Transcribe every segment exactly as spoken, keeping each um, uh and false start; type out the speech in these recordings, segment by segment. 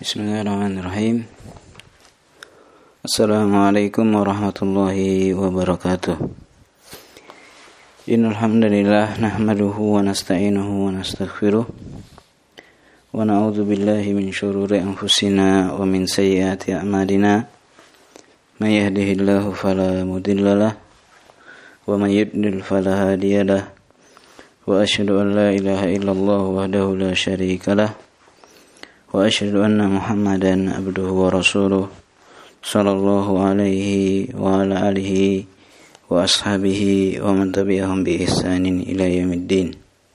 Bismillahirrahmanirrahim. Assalamualaikum warahmatullahi wabarakatuh. Innal hamdalillah nahmaduhu wa nasta'inuhu wa nastaghfiruh wa na'udzu billahi min shururi anfusina wa min sayyiati a'malina. May yahdihillahu fala mudhillalah wa may yudlil fala hadiyalah. Wa asyhadu an la ilaha illallah wahdahu la syarikalah. Wa asyhadu anna Muhammadan abduhu wa rasuluh sallallahu alaihi wa ala alihi wa ashabihi wa man tabi'ahum bi ihsanin ila yaumiddin.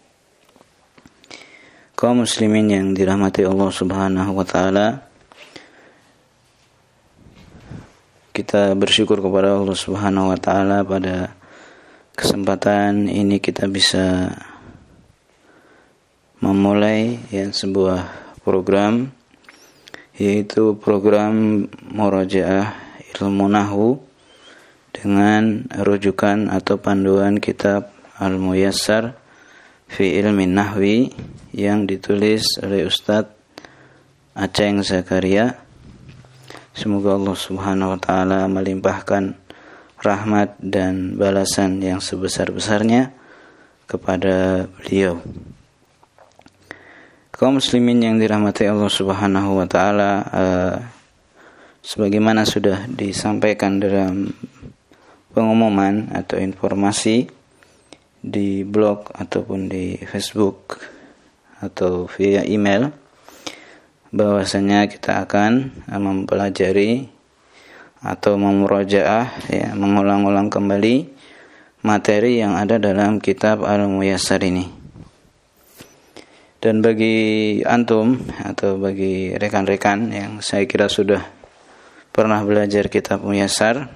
Kaum muslimin yang dirahmati Allah Subhanahu wa taala, kita bersyukur kepada Allah Subhanahu wa taala pada kesempatan ini kita bisa memulai ya sebuah program, yaitu program Murajaah Ilmu Nahwu dengan rujukan atau panduan kitab Al-Muyassar fi Ilmi Nahwi yang ditulis oleh Ustadz Aceng Zakaria. Semoga Allah Subhanahu wa taala melimpahkan rahmat dan balasan yang sebesar-besarnya kepada beliau. Kaum muslimin yang dirahmati Allah Subhanahu wa taala, uh, sebagaimana sudah disampaikan dalam pengumuman atau informasi di blog ataupun di Facebook atau via email, bahwasanya kita akan mempelajari atau memurajaah ya, mengulang-ulang kembali materi yang ada dalam kitab Al-Muyassar ini. Dan bagi antum atau bagi rekan-rekan yang saya kira sudah pernah belajar kitab Muyassar,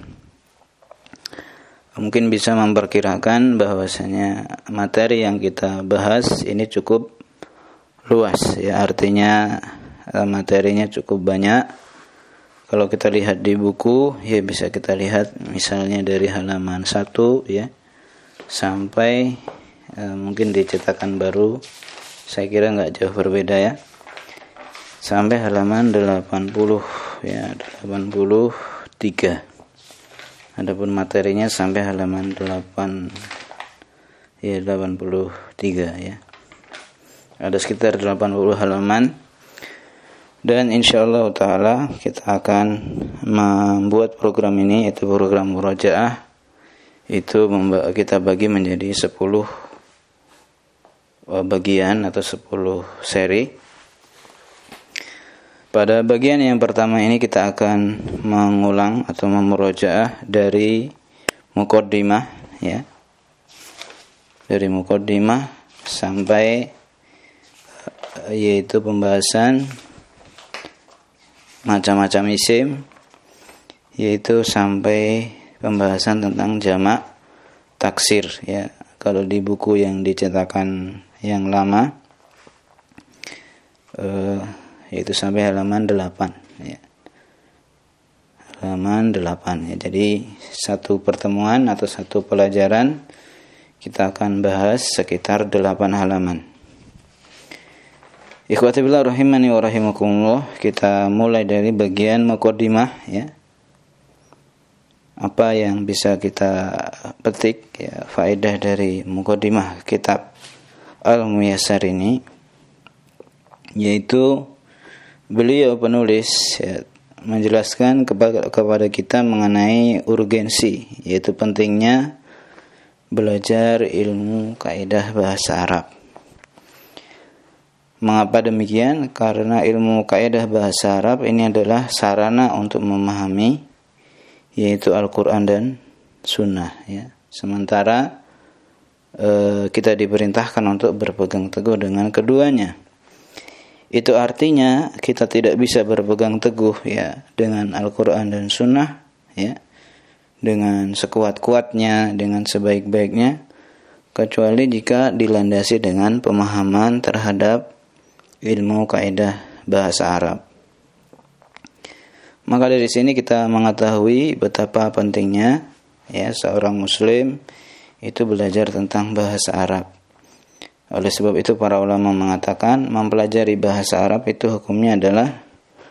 mungkin bisa memperkirakan bahwasanya materi yang kita bahas ini cukup luas ya, artinya materinya cukup banyak. Kalau kita lihat di buku ya bisa kita lihat misalnya dari halaman satu ya sampai eh, mungkin di cetakan baru, saya kira enggak jauh berbeda ya, sampai halaman delapan puluh ya, delapan puluh tiga. Adapun materinya sampai halaman delapan ya delapan puluh tiga ya. Ada sekitar delapan puluh halaman. Dan insyaallah taala kita akan membuat program ini, yaitu program Murajaah, itu kita bagi menjadi sepuluh bagian atau sepuluh seri. Pada bagian yang pertama ini kita akan mengulang atau memurajaah dari muqaddimah ya. Dari muqaddimah sampai yaitu pembahasan macam-macam isim, yaitu sampai pembahasan tentang jamak taksir ya. Kalau di buku yang dicetakan yang lama uh, yaitu sampai halaman delapan ya. Halaman delapan ya. Jadi satu pertemuan atau satu pelajaran kita akan bahas sekitar delapan halaman. Ikhwati billah rahimani wa rahimakumullah, kita mulai dari bagian muqaddimah ya. Apa yang bisa kita petik ya, faedah dari muqaddimah kitab Al-Muyassar ini, yaitu beliau penulis ya, menjelaskan kepada, kepada kita mengenai urgensi, yaitu pentingnya belajar ilmu kaidah bahasa Arab. Mengapa demikian? Karena ilmu kaidah bahasa Arab ini adalah sarana untuk memahami yaitu Al-Quran dan Sunnah ya. Sementara e, kita diperintahkan untuk berpegang teguh dengan keduanya. Itu artinya kita tidak bisa berpegang teguh ya dengan Al-Quran dan Sunnah ya, dengan sekuat-kuatnya, dengan sebaik-baiknya, kecuali jika dilandasi dengan pemahaman terhadap ilmu kaidah bahasa Arab. Maka dari sini kita mengetahui betapa pentingnya ya seorang muslim itu belajar tentang bahasa Arab. Oleh sebab itu para ulama mengatakan mempelajari bahasa Arab itu hukumnya adalah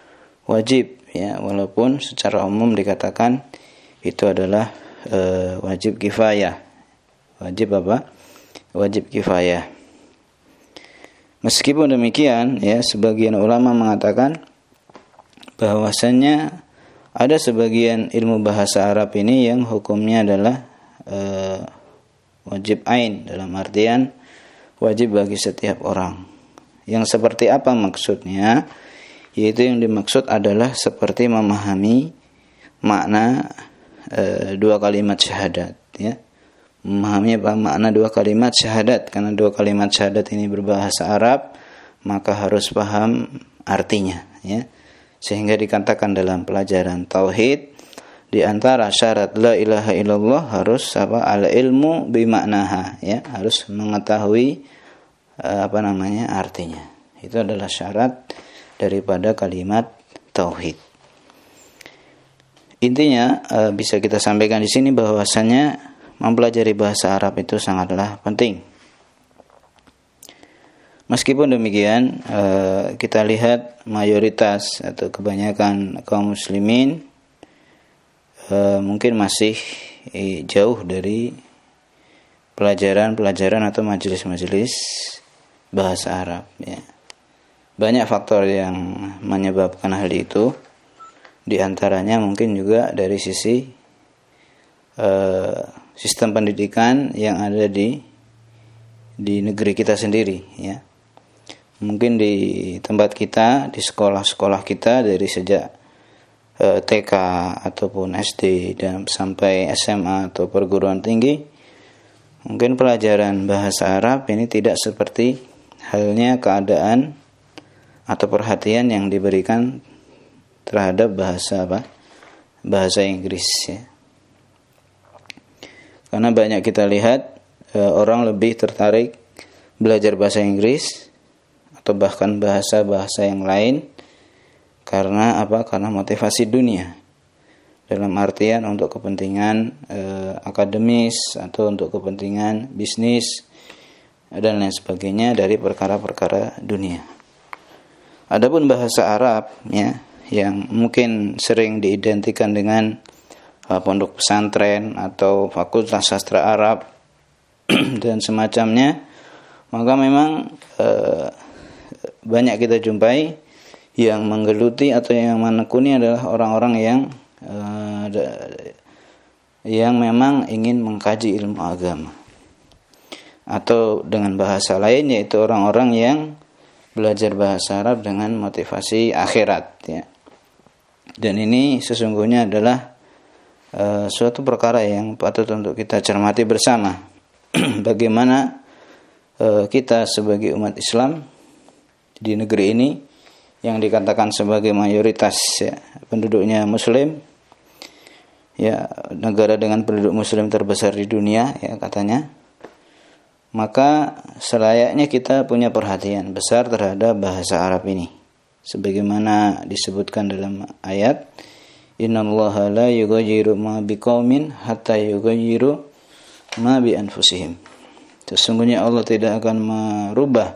wajib, ya, walaupun secara umum dikatakan itu adalah e, wajib kifayah. Wajib apa? Wajib kifayah. Meskipun demikian, ya, sebagian ulama mengatakan bahwasannya ada sebagian ilmu bahasa Arab ini yang hukumnya adalah e, wajib ain, dalam artian wajib bagi setiap orang. Yang seperti apa maksudnya? Yaitu yang dimaksud adalah seperti memahami makna e, dua kalimat syahadat, ya. Memahami apa makna dua kalimat syahadat, karena dua kalimat syahadat ini berbahasa Arab, maka harus paham artinya, ya. Sehingga dikatakan dalam pelajaran tauhid, di antara syarat la ilaha illallah harus apa? Al ilmu bimaknaha, ya, harus mengetahui apa namanya artinya. Itu adalah syarat daripada kalimat tauhid. Intinya bisa kita sampaikan di sini bahwasannya mempelajari bahasa Arab itu sangatlah penting. Meskipun demikian, kita lihat mayoritas atau kebanyakan kaum muslimin Uh, mungkin masih eh, jauh dari pelajaran-pelajaran atau majelis-majelis bahasa Arab, ya. Banyak faktor yang menyebabkan hal itu. Di antaranya mungkin juga dari sisi uh, sistem pendidikan yang ada di di negeri kita sendiri, ya. Mungkin di tempat kita, di sekolah-sekolah kita dari sejak T K ataupun S D dan sampai S M A atau perguruan tinggi, mungkin pelajaran bahasa Arab ini tidak seperti halnya keadaan atau perhatian yang diberikan terhadap bahasa apa? Bahasa Inggris, ya. Karena banyak kita lihat e, orang lebih tertarik belajar bahasa Inggris atau bahkan bahasa-bahasa yang lain. Karena apa? Karena motivasi dunia, dalam artian untuk kepentingan e, akademis atau untuk kepentingan bisnis dan lain sebagainya dari perkara-perkara dunia. Adapun bahasa Arab, ya, yang mungkin sering diidentikan dengan e, pondok pesantren atau fakultas sastra Arab dan semacamnya, maka memang e, banyak kita jumpai yang menggeluti atau yang menekuni adalah orang-orang yang uh, yang memang ingin mengkaji ilmu agama, atau dengan bahasa lain yaitu orang-orang yang belajar bahasa Arab dengan motivasi akhirat, ya. Dan ini sesungguhnya adalah uh, suatu perkara yang patut untuk kita cermati bersama. Bagaimana uh, kita sebagai umat Islam di negeri ini yang dikatakan sebagai mayoritas, ya, penduduknya muslim, ya, negara dengan penduduk muslim terbesar di dunia, ya, katanya, maka selayaknya kita punya perhatian besar terhadap bahasa Arab ini, sebagaimana disebutkan dalam ayat, innallaha la yughayyiru ma biqaumin hatta yughayyiru ma bi anfusihim. Sesungguhnya Allah tidak akan merubah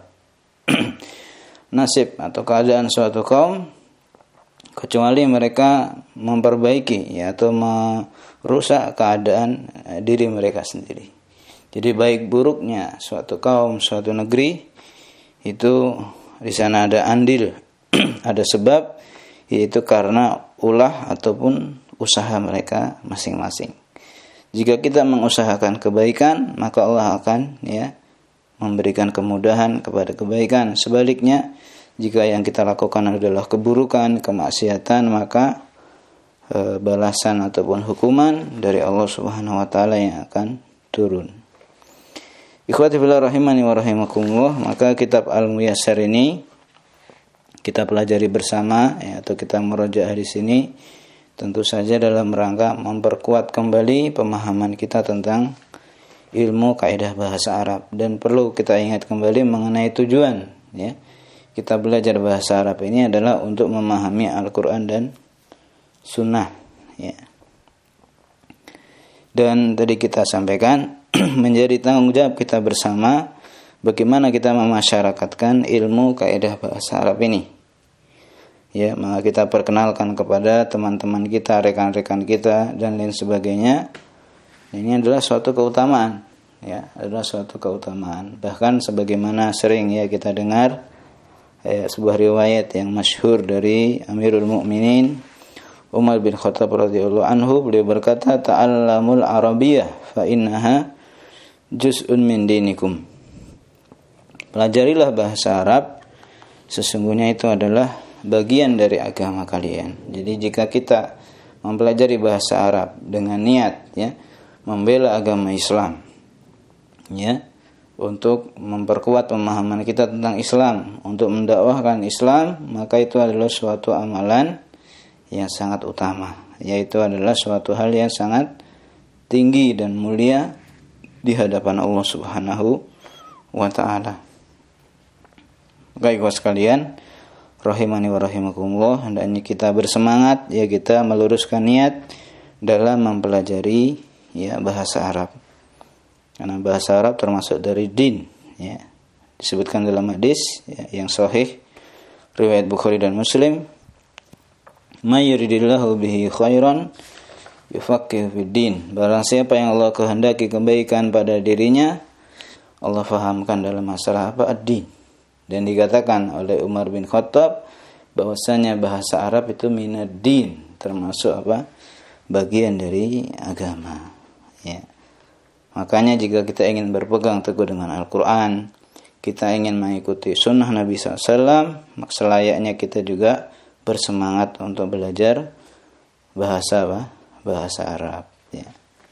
nasib atau keadaan suatu kaum kecuali mereka memperbaiki, ya, atau merusak keadaan diri mereka sendiri. Jadi baik buruknya suatu kaum, suatu negeri itu di sana ada andil, ada sebab, yaitu karena ulah ataupun usaha mereka masing-masing. Jika kita mengusahakan kebaikan, maka Allah akan, ya, memberikan kemudahan kepada kebaikan. Sebaliknya, jika yang kita lakukan adalah keburukan, kemaksiatan, maka e, balasan ataupun hukuman dari Allah Subhanahu wa taala yang akan turun. Ikhwati fillah rahimani wa rahimakumullah, maka kitab Al-Muyassar ini kita pelajari bersama, ya, atau kita merojaah di sini tentu saja dalam rangka memperkuat kembali pemahaman kita tentang ilmu kaidah bahasa Arab, dan perlu kita ingat kembali mengenai tujuan, ya, kita belajar bahasa Arab ini adalah untuk memahami Al-Quran dan Sunnah, ya. Dan tadi kita sampaikan menjadi tanggung jawab kita bersama bagaimana kita memasyarakatkan ilmu kaidah bahasa Arab ini, ya, maka kita perkenalkan kepada teman-teman kita, rekan-rekan kita dan lain sebagainya. Ini adalah suatu keutamaan, ya, adalah suatu keutamaan. Bahkan sebagaimana sering ya kita dengar ya, sebuah riwayat yang masyhur dari Amirul Mukminin Umar bin Khattab radhiyallahu anhu, beliau berkata, "Ta'allamul Arabiyyah fa innaha juz'un min dinikum." Pelajarilah bahasa Arab, sesungguhnya itu adalah bagian dari agama kalian. Jadi jika kita mempelajari bahasa Arab dengan niat ya membela agama Islam, ya, untuk memperkuat pemahaman kita tentang Islam, untuk mendakwahkan Islam, maka itu adalah suatu amalan yang sangat utama, yaitu adalah suatu hal yang sangat tinggi dan mulia di hadapan Allah Subhanahu wa taala. Baik, sekalian, rahimani wa rahimakumullah, hendaknya kita bersemangat ya, kita meluruskan niat dalam mempelajari ya bahasa Arab. Karena bahasa Arab termasuk dari din, ya. Disebutkan dalam hadis ya, yang sahih riwayat Bukhari dan Muslim, "May yuridillahu bihi khairan yufaqihu fid din." Barang siapa yang Allah kehendaki kebaikan pada dirinya, Allah fahamkan dalam masalah apa? Ad-din. Dan dikatakan oleh Umar bin Khattab bahwasanya bahasa Arab itu minad din, termasuk apa? Bagian dari agama. Ya. Makanya jika kita ingin berpegang teguh dengan Al-Quran, kita ingin mengikuti sunnah Nabi shallallahu alaihi wasallam, maka selayaknya kita juga bersemangat untuk belajar bahasa apa? Bahasa Arab. Ya.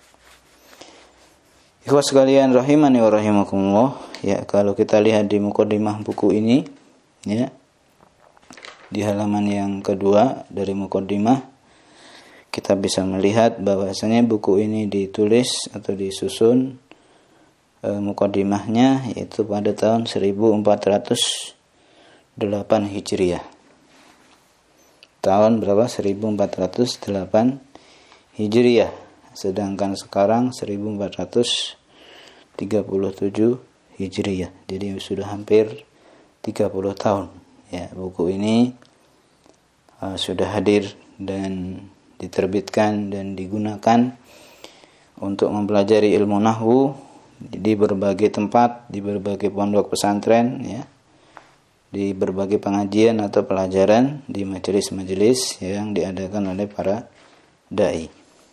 Ikhwas sekalian rahimani wa rahimakumullah, ya, kalau kita lihat di mukadimah buku ini, ya, di halaman yang kedua dari mukadimah, kita bisa melihat bahwasanya buku ini ditulis atau disusun e, mukadimahnya yaitu pada tahun seribu empat ratus delapan Hijriah. Tahun berapa? seribu empat ratus delapan Hijriah. Sedangkan sekarang seribu empat ratus tiga puluh tujuh Hijriah. Jadi sudah hampir tiga puluh tahun. Ya, buku ini uh, sudah hadir dan diterbitkan dan digunakan untuk mempelajari ilmu nahwu di berbagai tempat, di berbagai pondok pesantren, ya, di berbagai pengajian atau pelajaran di majelis-majelis yang diadakan oleh para dai.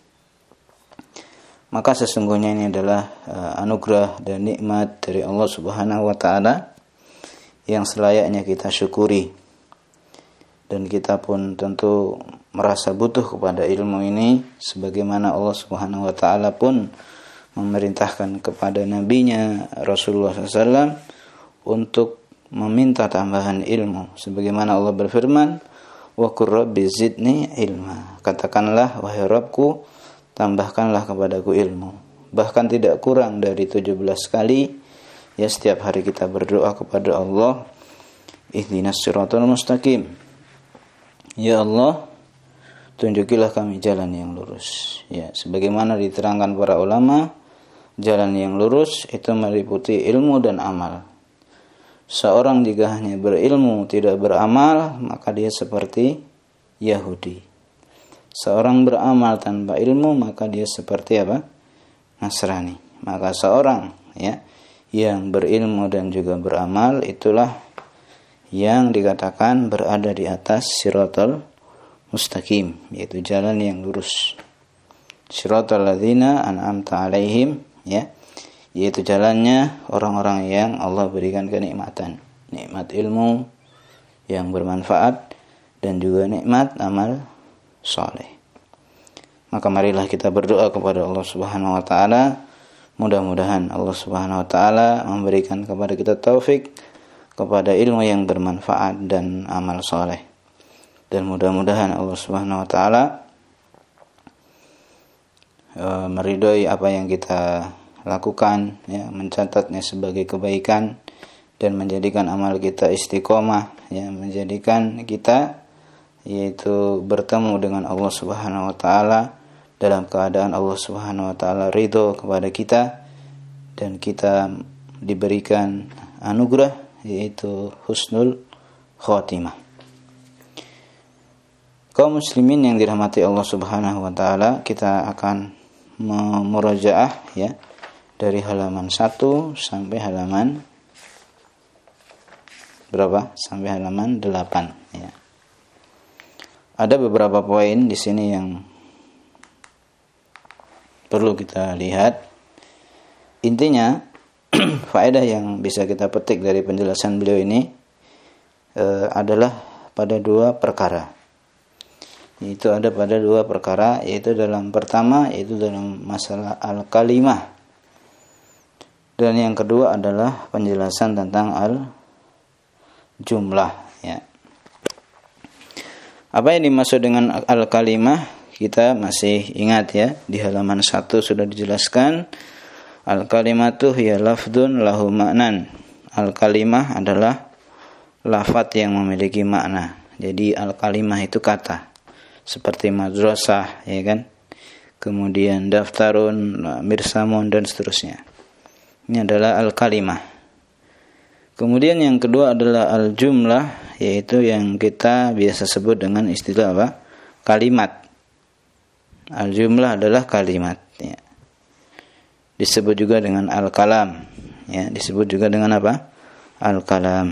Maka sesungguhnya ini adalah uh, anugerah dan nikmat dari Allah Subhanahu wa taala yang selayaknya kita syukuri. Dan kita pun tentu merasa butuh kepada ilmu ini, sebagaimana Allah Subhanahu wa taala pun memerintahkan kepada nabinya Rasulullah shallallahu alaihi wasallam untuk meminta tambahan ilmu, sebagaimana Allah berfirman, "Wa qur rabbi zidni ilma." Katakanlah, wahai Rabbku, tambahkanlah kepadaku ilmu. Bahkan tidak kurang dari tujuh belas kali ya setiap hari kita berdoa kepada Allah, ihdinas siratal mustaqim. Ya Allah, tunjukilah kami jalan yang lurus. Ya, sebagaimana diterangkan para ulama, jalan yang lurus itu meliputi ilmu dan amal. Seorang jika hanya berilmu tidak beramal, maka dia seperti Yahudi. Seorang beramal tanpa ilmu, maka dia seperti apa? Nasrani. Maka seorang ya yang berilmu dan juga beramal, itulah yang dikatakan berada di atas siratal mustaqim, yaitu jalan yang lurus. Siratal ladzina an'amta alaihim, ya, yaitu jalannya orang-orang yang Allah berikan kenikmatan, nikmat ilmu yang bermanfaat dan juga nikmat amal saleh. Maka marilah kita berdoa kepada Allah Subhanahu wa taala, mudah-mudahan Allah Subhanahu wa taala memberikan kepada kita taufik kepada ilmu yang bermanfaat dan amal saleh. Dan mudah-mudahan Allah Subhanahu wa taala e, meridhoi apa yang kita lakukan, ya, mencatatnya sebagai kebaikan dan menjadikan amal kita istiqomah, ya, menjadikan kita yaitu bertemu dengan Allah Subhanahu wa taala dalam keadaan Allah Subhanahu wa taala ridho kepada kita dan kita diberikan anugerah yaitu husnul khotimah. Kaum muslimin yang dirahmati Allah Subhanahu wa taala, kita akan memurajaah ya dari halaman satu sampai halaman berapa? Sampai halaman delapan ya. Ada beberapa poin di sini yang perlu kita lihat. Intinya faedah yang bisa kita petik dari penjelasan beliau ini e, adalah pada dua perkara. Itu ada pada dua perkara, yaitu dalam pertama yaitu dalam masalah al-kalimah, dan yang kedua adalah penjelasan tentang al-jumlah ya. Apa yang dimaksud dengan al-kalimah? Kita masih ingat ya, di halaman satu sudah dijelaskan, al-kalimatu hiya lafdun lahu ma'nan. Al-kalimah adalah lafaz yang memiliki makna. Jadi al-kalimah itu kata, seperti madrasah ya kan, kemudian daftarun, mirsamun, dan seterusnya. Ini adalah al-kalimah. Kemudian yang kedua adalah al-jumlah, yaitu yang kita biasa sebut dengan istilah apa? Kalimat. Al-jumlah adalah kalimat ya. Disebut juga dengan al-kalam ya, disebut juga dengan apa? Al-kalam.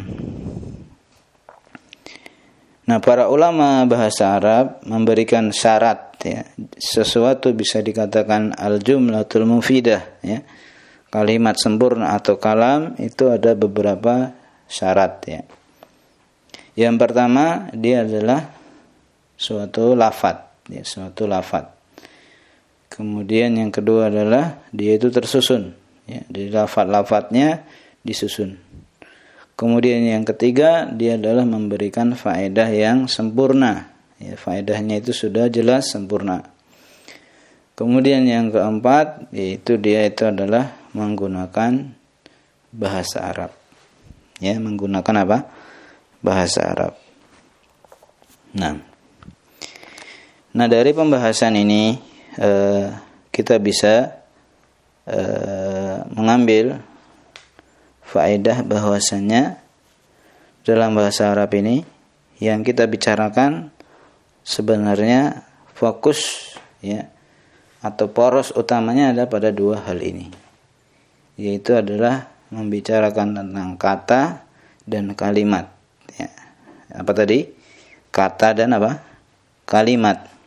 Nah, para ulama bahasa Arab memberikan syarat ya, sesuatu bisa dikatakan al-jumlatul mufidah ya, kalimat sempurna atau kalam, itu ada beberapa syarat ya. Yang pertama, dia adalah suatu lafaz ya, suatu lafaz. Kemudian yang kedua adalah dia itu tersusun ya, di lafaz-lafaznya disusun. Kemudian yang ketiga, dia adalah memberikan faedah yang sempurna ya, faedahnya itu sudah jelas sempurna. Kemudian yang keempat, yaitu dia itu adalah menggunakan bahasa Arab ya, menggunakan apa? Bahasa Arab. Nah, nah dari pembahasan ini Uh, kita bisa uh, mengambil faedah bahwasannya dalam bahasa Arab ini yang kita bicarakan sebenarnya fokus ya, atau poros utamanya ada pada dua hal ini, yaitu adalah membicarakan tentang kata dan kalimat ya. Apa tadi? Kata dan apa? Kalimat.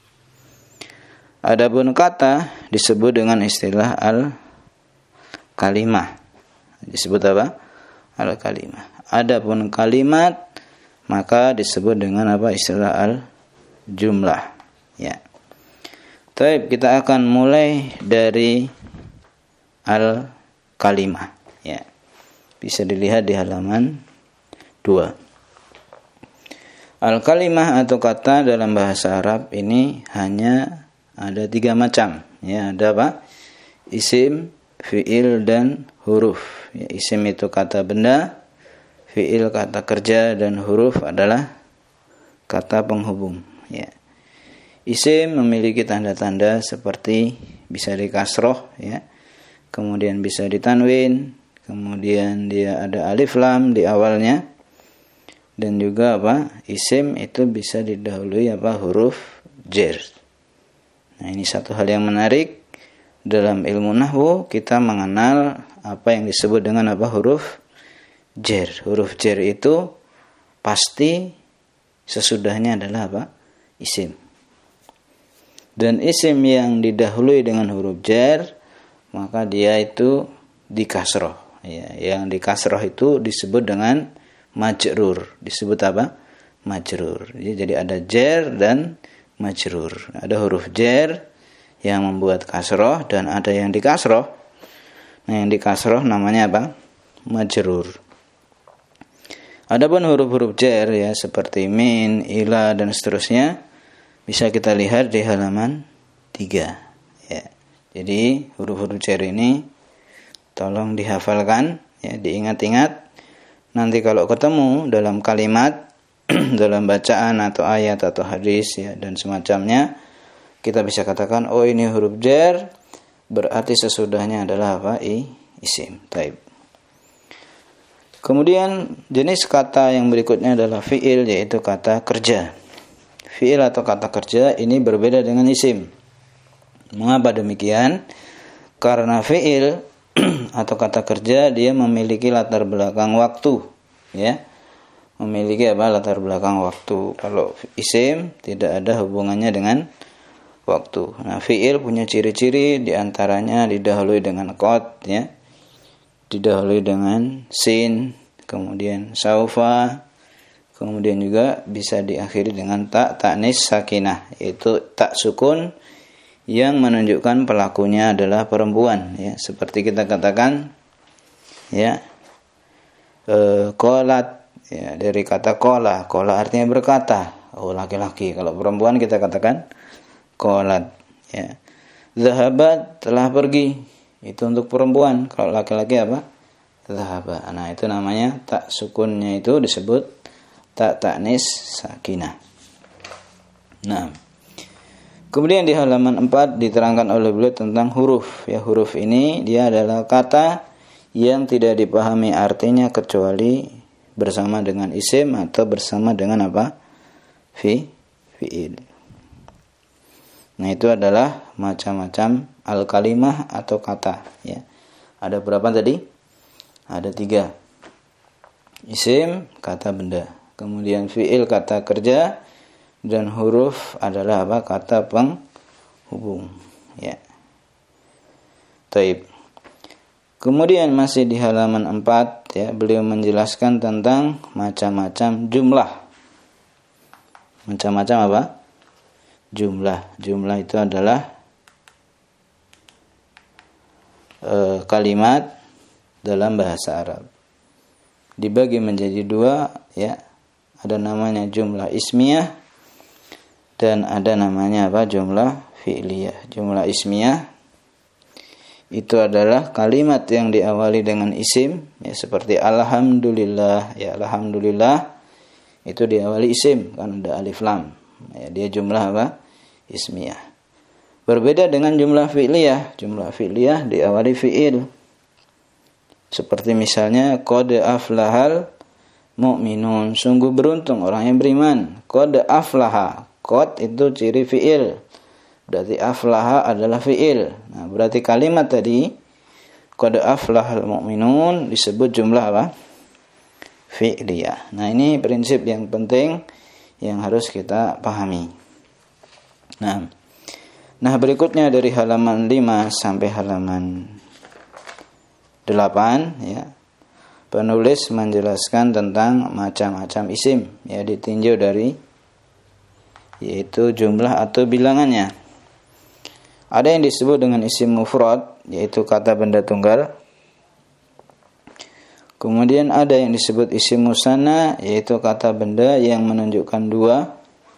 Adapun kata disebut dengan istilah al-kalimah. Disebut apa? Al-kalimah. Adapun kalimat maka disebut dengan apa? Istilah al-jumlah. Ya. Baik, kita akan mulai dari al-kalimah. Ya. Bisa dilihat di halaman dua. Al-kalimah atau kata dalam bahasa Arab ini hanya ada tiga macam ya, ada apa? Isim, fiil, dan huruf ya. Isim itu kata benda, fiil kata kerja, dan huruf adalah kata penghubung ya. Isim memiliki tanda-tanda seperti bisa dikasroh ya, kemudian bisa ditanwin, kemudian dia ada alif lam di awalnya, dan juga apa? Isim itu bisa didahului apa? Huruf jar. Nah, ini satu hal yang menarik dalam ilmu nahwu, kita mengenal apa yang disebut dengan apa? Huruf jar. Huruf jar itu pasti sesudahnya adalah apa? Isim. Dan isim yang didahului dengan huruf jar maka dia itu dikasroh ya. Yang dikasroh itu disebut dengan majrur. Disebut apa? Majrur. Jadi ada jar dan majrur. Ada huruf jar yang membuat kasroh dan ada yang dikasroh. Nah, yang dikasroh namanya apa? Majrur. Adapun huruf-huruf jar ya, seperti min, ila, dan seterusnya, bisa kita lihat di halaman tiga ya. Jadi huruf-huruf jar ini tolong dihafalkan ya, diingat-ingat. Nanti kalau ketemu dalam kalimat dalam bacaan atau ayat atau hadis ya dan semacamnya, kita bisa katakan oh ini huruf jar, berarti sesudahnya adalah apa? I, isim. Taib. Kemudian jenis kata yang berikutnya adalah fiil, yaitu kata kerja. fi'il atau kata kerja ini berbeda dengan isim. Mengapa demikian? Karena fi'il atau kata kerja dia memiliki latar belakang waktu, ya. Memiliki apa? Latar belakang waktu. Kalau isim tidak ada hubungannya dengan waktu. Nah, fi'il punya ciri-ciri, diantaranya didahului dengan qad, ya. Didahului dengan sin, kemudian saufa, kemudian juga bisa diakhiri dengan tak ta'nis sakinah, yaitu tak sukun yang menunjukkan pelakunya adalah perempuan, ya. Seperti kita katakan, ya, e, qolat, ya, dari kata qola. Qola artinya berkata, oh laki-laki. Kalau perempuan kita katakan qolat, ya. Zahabat, telah pergi, itu untuk perempuan. Kalau laki-laki apa? Zahaba. Nah, itu namanya tak sukunnya itu disebut tak ta'nis sakinah. Nah, kemudian di halaman empat diterangkan oleh beliau tentang huruf. Ya, huruf ini dia adalah kata yang tidak dipahami artinya kecuali bersama dengan isim atau bersama dengan apa? Fi, fi'il. Nah, itu adalah macam-macam al-kalimah atau kata, ya. Ada berapa tadi? Ada tiga. Isim, kata benda. Kemudian fi'il, kata kerja, dan huruf adalah apa? Kata penghubung, ya. Taib. Kemudian masih di halaman empat, ya, beliau menjelaskan tentang macam-macam jumlah. Macam-macam apa? Jumlah. Jumlah itu adalah e, kalimat dalam bahasa Arab. Dibagi menjadi dua, ya. Ada namanya jumlah ismiyah dan ada namanya apa? Jumlah fi'liyah. Jumlah ismiyah itu adalah kalimat yang diawali dengan isim, ya, seperti alhamdulillah, ya, alhamdulillah itu diawali isim, kan ada alif lam, ya, dia jumlah apa? Ismiyah. Berbeda dengan jumlah fi'liyah. Jumlah fi'liyah diawali fi'il, seperti misalnya qad aflahal mu'minun, sungguh beruntung orang yang beriman. Qad aflaha, qad itu ciri fi'il, berarti aflaha adalah fi'il. Nah, berarti kalimat tadi qad aflahal mu'minun disebut jumlah apa? Fi'liyah. Nah, ini prinsip yang penting yang harus kita pahami. Nah, nah berikutnya dari halaman lima sampai halaman delapan, ya. Penulis menjelaskan tentang macam-macam isim, ya, ditinjau dari yaitu jumlah atau bilangannya. Ada yang disebut dengan isim mufrad, yaitu kata benda tunggal. Kemudian ada yang disebut isim musanna, yaitu kata benda yang menunjukkan dua.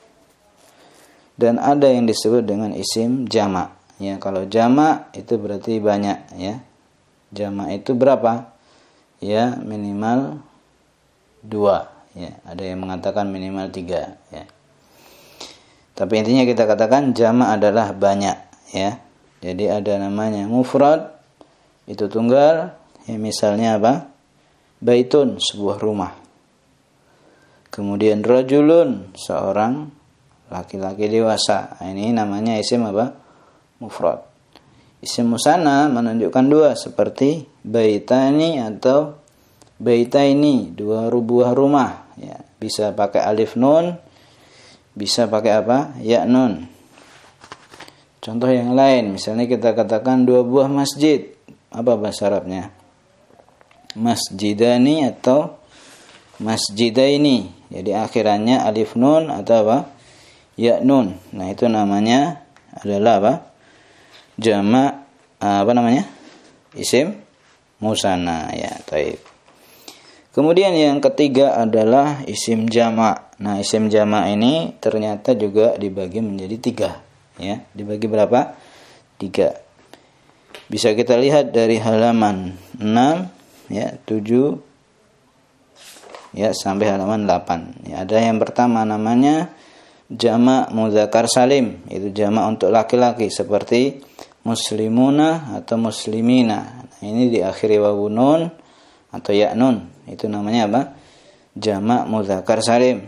Dan ada yang disebut dengan isim jamak. Ya, kalau jamak itu berarti banyak, ya. Jamak itu berapa? Ya, minimal dua, ya. Ada yang mengatakan minimal tiga, ya. Tapi intinya kita katakan jamak adalah banyak, ya. Jadi ada namanya mufrad, itu tunggal, ya, misalnya apa? Baitun, sebuah rumah. Kemudian rajulun, seorang laki-laki dewasa. Ini namanya isim apa? Mufrad. Isim musanna menunjukkan dua, seperti baitani atau baitaini, dua buah rumah, ya. Bisa pakai alif nun, bisa pakai apa? Ya nun. Contoh yang lain, misalnya kita katakan dua buah masjid. Apa bahasa Arabnya? Masjidani atau masjidaini. Jadi akhirannya alif nun atau apa? Ya nun. Nah, itu namanya adalah apa? Jamak, apa namanya? Isim musanna, ya. Taib. Kemudian yang ketiga adalah isim jamak. Nah, isim jamak ini ternyata juga dibagi menjadi tiga, ya. Dibagi berapa? Tiga. Bisa kita lihat dari halaman enam, ya, tujuh, ya, sampai halaman delapan. Ya, ada yang pertama namanya jamak muzakkar salim, itu jamak untuk laki-laki, seperti muslimuna atau muslimina. Nah, ini diakhiri wawu nun atau ya nun. Itu namanya apa? Jamak muzakkar salim,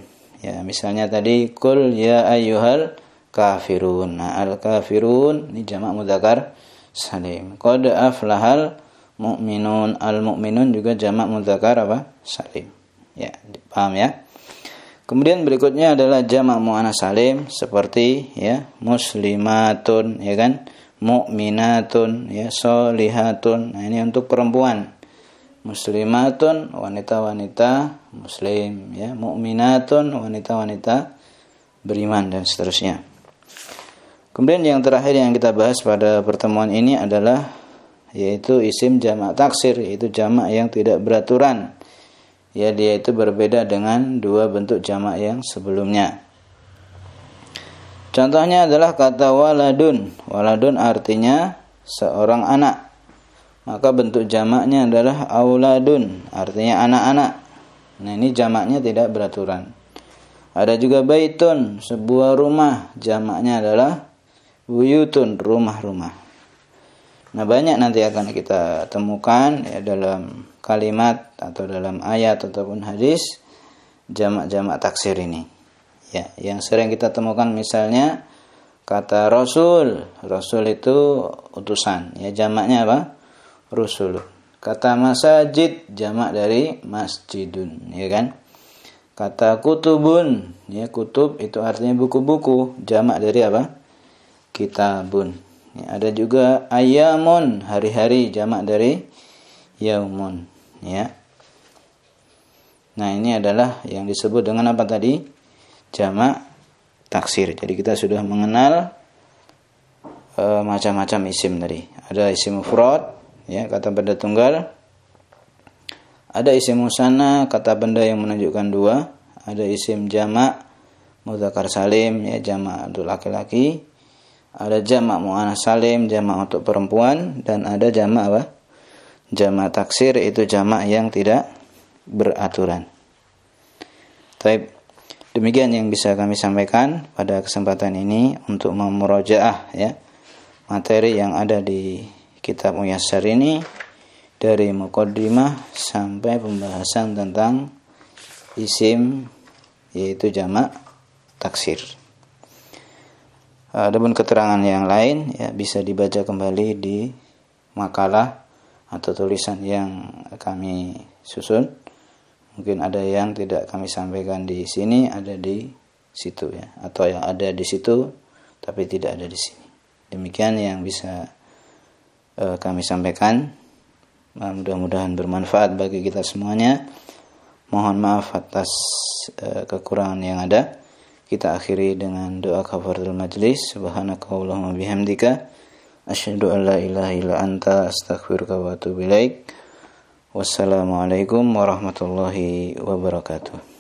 Ya, misalnya tadi qul ya ayyuhal kafirun. Nah, al kafirun ini jamak mudzakkar salim. Qad aflahal mu'minun. Al mu'minun juga jamak mudzakkar apa? Salim. Ya, paham ya? Kemudian berikutnya adalah jamak muannas salim seperti ya muslimatun, ya kan? Mu'minatun, ya sholihatun. Nah, ini untuk perempuan. Muslimatun, wanita-wanita muslim, ya. Mu'minatun, wanita-wanita beriman, dan seterusnya. Kemudian yang terakhir yang kita bahas pada pertemuan ini adalah yaitu isim jamak taksir, yaitu jamak yang tidak beraturan. Ya, dia itu berbeda dengan dua bentuk jamak yang sebelumnya. Contohnya adalah kata waladun. Waladun artinya seorang anak. Maka bentuk jamaknya adalah auladun, artinya anak-anak. Nah, ini jamaknya tidak beraturan. Ada juga baitun, sebuah rumah, jamaknya adalah buyutun, rumah-rumah. Nah, banyak nanti akan kita temukan ya dalam kalimat atau dalam ayat ataupun hadis jamak-jamak taksir ini. Ya, yang sering kita temukan misalnya kata rasul. Rasul itu utusan. Ya, jamaknya apa? Rusul. Kata masajid, jamak dari masjidun, ya kan? Kata kutubun, ya kutub itu artinya buku-buku, jamak dari apa? Kitabun. Ya, ada juga ayamun, hari-hari, jamak dari yaumun, ya. Nah, ini adalah yang disebut dengan apa tadi? Jamak taksir. Jadi kita sudah mengenal e, macam-macam isim tadi. Ada isim mufrad, ya, kata benda tunggal. Ada isim musanna, kata benda yang menunjukkan dua. Ada isim jamak mudzakkar salim, ya, jamak untuk laki-laki. Ada jamak muannas salim, jamak untuk perempuan, dan ada jamak apa? Jamak taksir, itu jamak yang tidak beraturan. Baik. Demikian yang bisa kami sampaikan pada kesempatan ini untuk memurojaah ya materi yang ada di kitab Muyassar ini dari muqaddimah sampai pembahasan tentang isim yaitu jamak taksir. Adapun keterangan yang lain ya bisa dibaca kembali di makalah atau tulisan yang kami susun. Mungkin ada yang tidak kami sampaikan di sini, ada di situ ya, atau yang ada di situ tapi tidak ada di sini. Demikian yang bisa uh, kami sampaikan. Mudah-mudahan bermanfaat bagi kita semuanya. Mohon maaf atas uh, kekurangan yang ada. Kita akhiri dengan doa kafaratul majlis. Subhanakallahumma bihamdika asyhadu an la ilaha illa anta astaghfiruka wa atubu ilaik. Wassalamualaikum warahmatullahi wabarakatuh.